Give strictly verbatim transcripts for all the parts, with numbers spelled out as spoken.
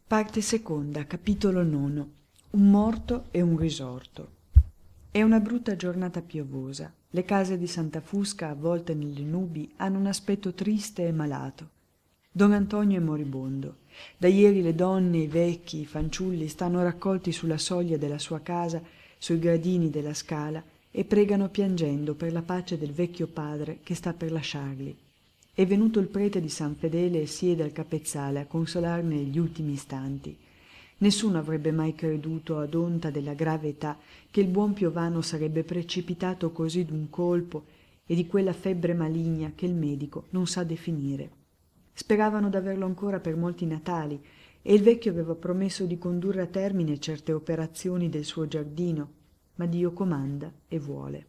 Parte seconda, capitolo nono. Un morto e un risorto. È una brutta giornata piovosa. Le case di Santa Fusca, avvolte nelle nubi, hanno un aspetto triste e malato. Don Antonio è moribondo. Da ieri le donne, i vecchi, i fanciulli stanno raccolti sulla soglia della sua casa, sui gradini della scala, e pregano piangendo per la pace del vecchio padre che sta per lasciarli. È venuto il prete di San Fedele e siede al capezzale a consolarne gli ultimi istanti. Nessuno avrebbe mai creduto, ad onta della grave età, che il buon Piovano sarebbe precipitato così d'un colpo e di quella febbre maligna che il medico non sa definire. Speravano d'averlo ancora per molti Natali e il vecchio aveva promesso di condurre a termine certe operazioni del suo giardino, ma Dio comanda e vuole.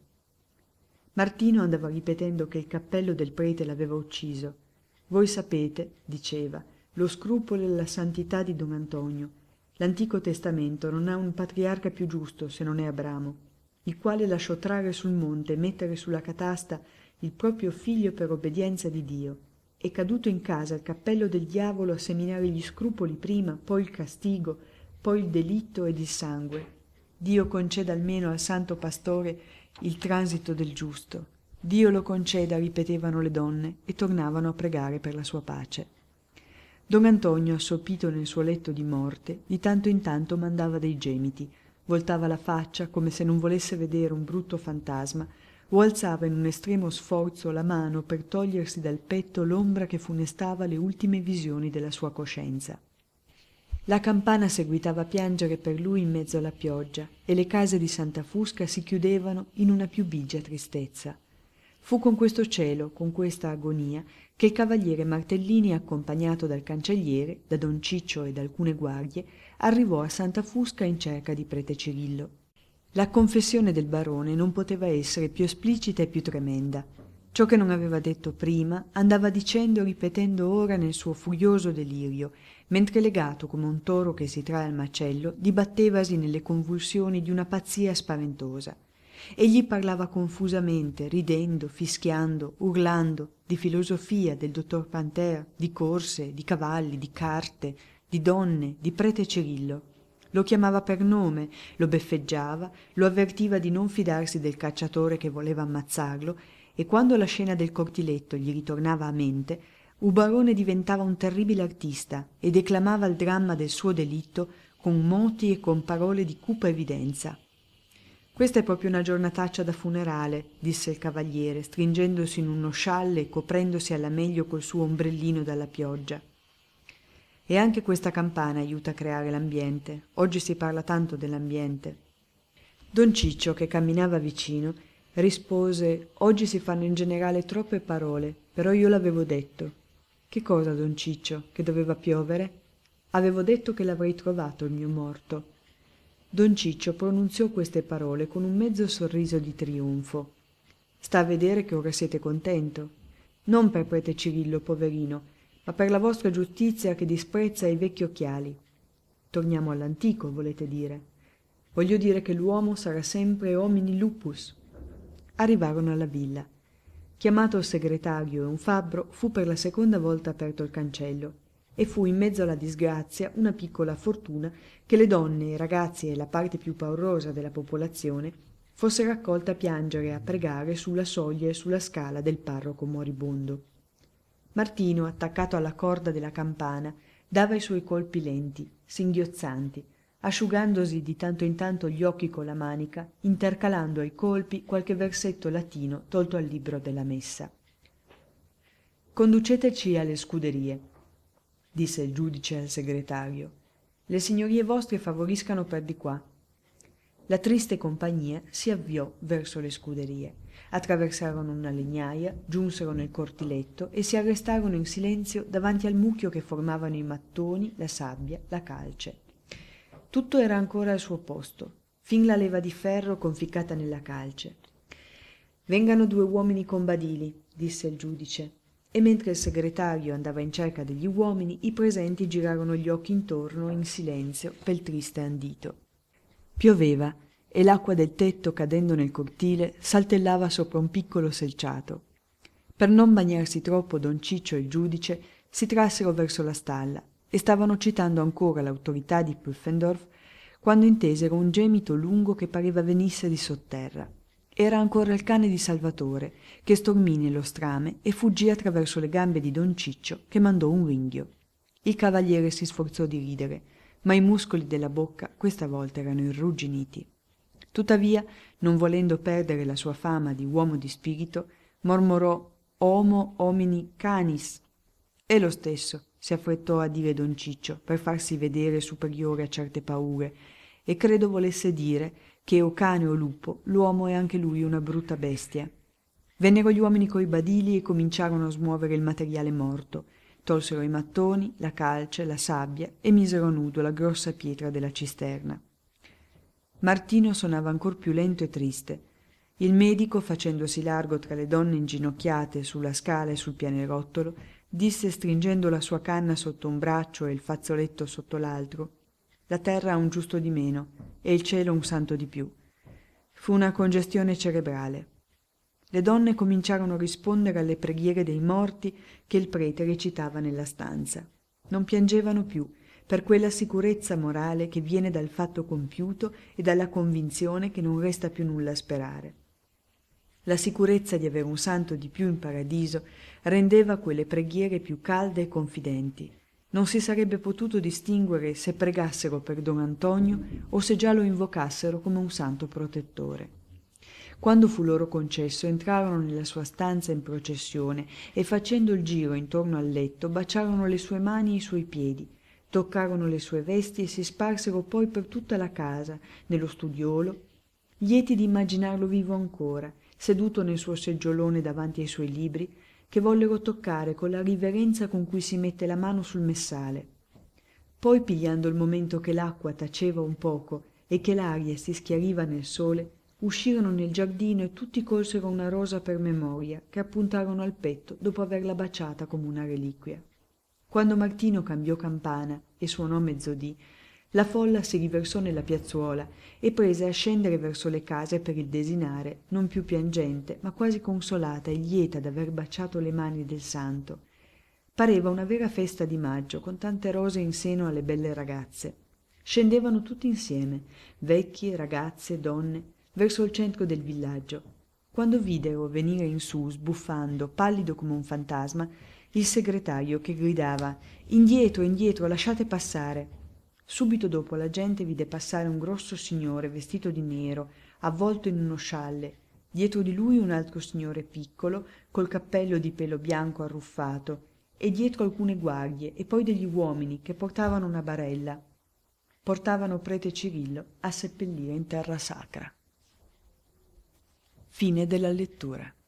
Martino andava ripetendo che il cappello del prete l'aveva ucciso. Voi sapete, diceva, lo scrupolo e la santità di Don Antonio. L'Antico Testamento non ha un patriarca più giusto se non è Abramo, il quale lasciò trarre sul monte e mettere sulla catasta il proprio figlio per obbedienza di Dio. È caduto in casa il cappello del diavolo a seminare gli scrupoli prima, poi il castigo, poi il delitto ed il sangue. Dio conceda almeno al santo pastore il transito del giusto. Dio lo conceda, ripetevano le donne e tornavano a pregare per la sua pace. Don Antonio, assopito nel suo letto di morte, di tanto in tanto mandava dei gemiti, voltava la faccia come se non volesse vedere un brutto fantasma, o alzava in un estremo sforzo la mano per togliersi dal petto l'ombra che funestava le ultime visioni della sua coscienza. La campana seguitava a piangere per lui in mezzo alla pioggia e le case di Santa Fusca si chiudevano in una più bigia tristezza. Fu con questo cielo, con questa agonia, che il cavaliere Martellini, accompagnato dal cancelliere, da don Ciccio e da alcune guardie, arrivò a Santa Fusca in cerca di prete Cirillo. La confessione del barone non poteva essere più esplicita e più tremenda. Ciò che non aveva detto prima andava dicendo e ripetendo ora nel suo furioso delirio, mentre legato come un toro che si trae al macello, dibattevasi nelle convulsioni di una pazzia spaventosa. Egli parlava confusamente, ridendo, fischiando, urlando, di filosofia, del dottor Panter, di corse, di cavalli, di carte, di donne, di prete Cirillo. Lo chiamava per nome, lo beffeggiava, lo avvertiva di non fidarsi del cacciatore che voleva ammazzarlo, e quando la scena del cortiletto gli ritornava a mente, Ubarone diventava un terribile artista e declamava il dramma del suo delitto con moti e con parole di cupa evidenza. «Questa è proprio una giornataccia da funerale», disse il cavaliere, stringendosi in uno scialle e coprendosi alla meglio col suo ombrellino dalla pioggia. «E anche questa campana aiuta a creare l'ambiente. Oggi si parla tanto dell'ambiente». Don Ciccio, che camminava vicino, rispose: «Oggi si fanno in generale troppe parole, però io l'avevo detto». «Che cosa, don Ciccio? Che doveva piovere?» «Avevo detto che l'avrei trovato il mio morto». Don Ciccio pronunziò queste parole con un mezzo sorriso di trionfo. «Sta a vedere che ora siete contento. Non per prete Cirillo, poverino, ma per la vostra giustizia che disprezza i vecchi occhiali. Torniamo all'antico, volete dire? Voglio dire che l'uomo sarà sempre homini lupus». Arrivarono alla villa. Chiamato il segretario e un fabbro, fu per la seconda volta aperto il cancello e fu in mezzo alla disgrazia una piccola fortuna che le donne, i ragazzi e la parte più paurosa della popolazione fosse raccolta a piangere e a pregare sulla soglia e sulla scala del parroco moribondo. Martino, attaccato alla corda della campana, dava i suoi colpi lenti, singhiozzanti, asciugandosi di tanto in tanto gli occhi con la manica, intercalando ai colpi qualche versetto latino tolto al libro della messa. «Conduceteci alle scuderie», disse il giudice al segretario. «Le signorie vostre favoriscano per di qua». La triste compagnia si avviò verso le scuderie. Attraversarono una legnaia, giunsero nel cortiletto e si arrestarono in silenzio davanti al mucchio che formavano i mattoni, la sabbia, la calce. Tutto era ancora al suo posto, fin la leva di ferro conficcata nella calce. «Vengano due uomini con badili», disse il giudice, e mentre il segretario andava in cerca degli uomini, i presenti girarono gli occhi intorno in silenzio pel triste andito. Pioveva e l'acqua del tetto, cadendo nel cortile, saltellava sopra un piccolo selciato. Per non bagnarsi troppo don Ciccio e il giudice si trassero verso la stalla e stavano citando ancora l'autorità di Pufendorf quando intesero un gemito lungo che pareva venisse di sotterra. Era ancora il cane di Salvatore, che stormì nello strame e fuggì attraverso le gambe di don Ciccio, che mandò un ringhio. Il cavaliere si sforzò di ridere, ma i muscoli della bocca questa volta erano irrugginiti. Tuttavia, non volendo perdere la sua fama di uomo di spirito, mormorò «Homo homini canis». «È lo stesso», si affrettò a dire don Ciccio, per farsi vedere superiore a certe paure, e credo volesse dire che o cane o lupo, l'uomo è anche lui una brutta bestia. Vennero gli uomini coi badili e cominciarono a smuovere il materiale morto, tolsero i mattoni, la calce, la sabbia e misero a nudo la grossa pietra della cisterna. Martino sonava ancor più lento e triste. Il medico, facendosi largo tra le donne inginocchiate sulla scala e sul pianerottolo, disse stringendo la sua canna sotto un braccio e il fazzoletto sotto l'altro: «La terra ha un giusto di meno e il cielo un santo di più». Fu una congestione cerebrale. Le donne cominciarono a rispondere alle preghiere dei morti che il prete recitava nella stanza. Non piangevano più, per quella sicurezza morale che viene dal fatto compiuto e dalla convinzione che non resta più nulla a sperare. La sicurezza di avere un santo di più in paradiso rendeva quelle preghiere più calde e confidenti. Non si sarebbe potuto distinguere se pregassero per don Antonio o se già lo invocassero come un santo protettore. Quando fu loro concesso, entrarono nella sua stanza in processione e, facendo il giro intorno al letto, baciarono le sue mani e i suoi piedi, toccarono le sue vesti e si sparsero poi per tutta la casa, nello studiolo, lieti di immaginarlo vivo ancora, seduto nel suo seggiolone davanti ai suoi libri, che vollero toccare con la riverenza con cui si mette la mano sul messale. Poi, pigliando il momento che l'acqua taceva un poco e che l'aria si schiariva nel sole, uscirono nel giardino e tutti colsero una rosa per memoria, che appuntarono al petto dopo averla baciata come una reliquia. Quando Martino cambiò campana e suonò mezzodì, la folla si riversò nella piazzuola e prese a scendere verso le case per il desinare, non più piangente, ma quasi consolata e lieta d'aver baciato le mani del santo. Pareva una vera festa di maggio, con tante rose in seno alle belle ragazze. Scendevano tutti insieme, vecchie, ragazze, donne, verso il centro del villaggio. Quando videro venire in su, sbuffando, pallido come un fantasma, il segretario che gridava «Indietro, indietro, lasciate passare!». Subito dopo la gente vide passare un grosso signore vestito di nero, avvolto in uno scialle, dietro di lui un altro signore piccolo, col cappello di pelo bianco arruffato, e dietro alcune guardie e poi degli uomini che portavano una barella. Portavano prete Cirillo a seppellire in terra sacra. Fine della lettura.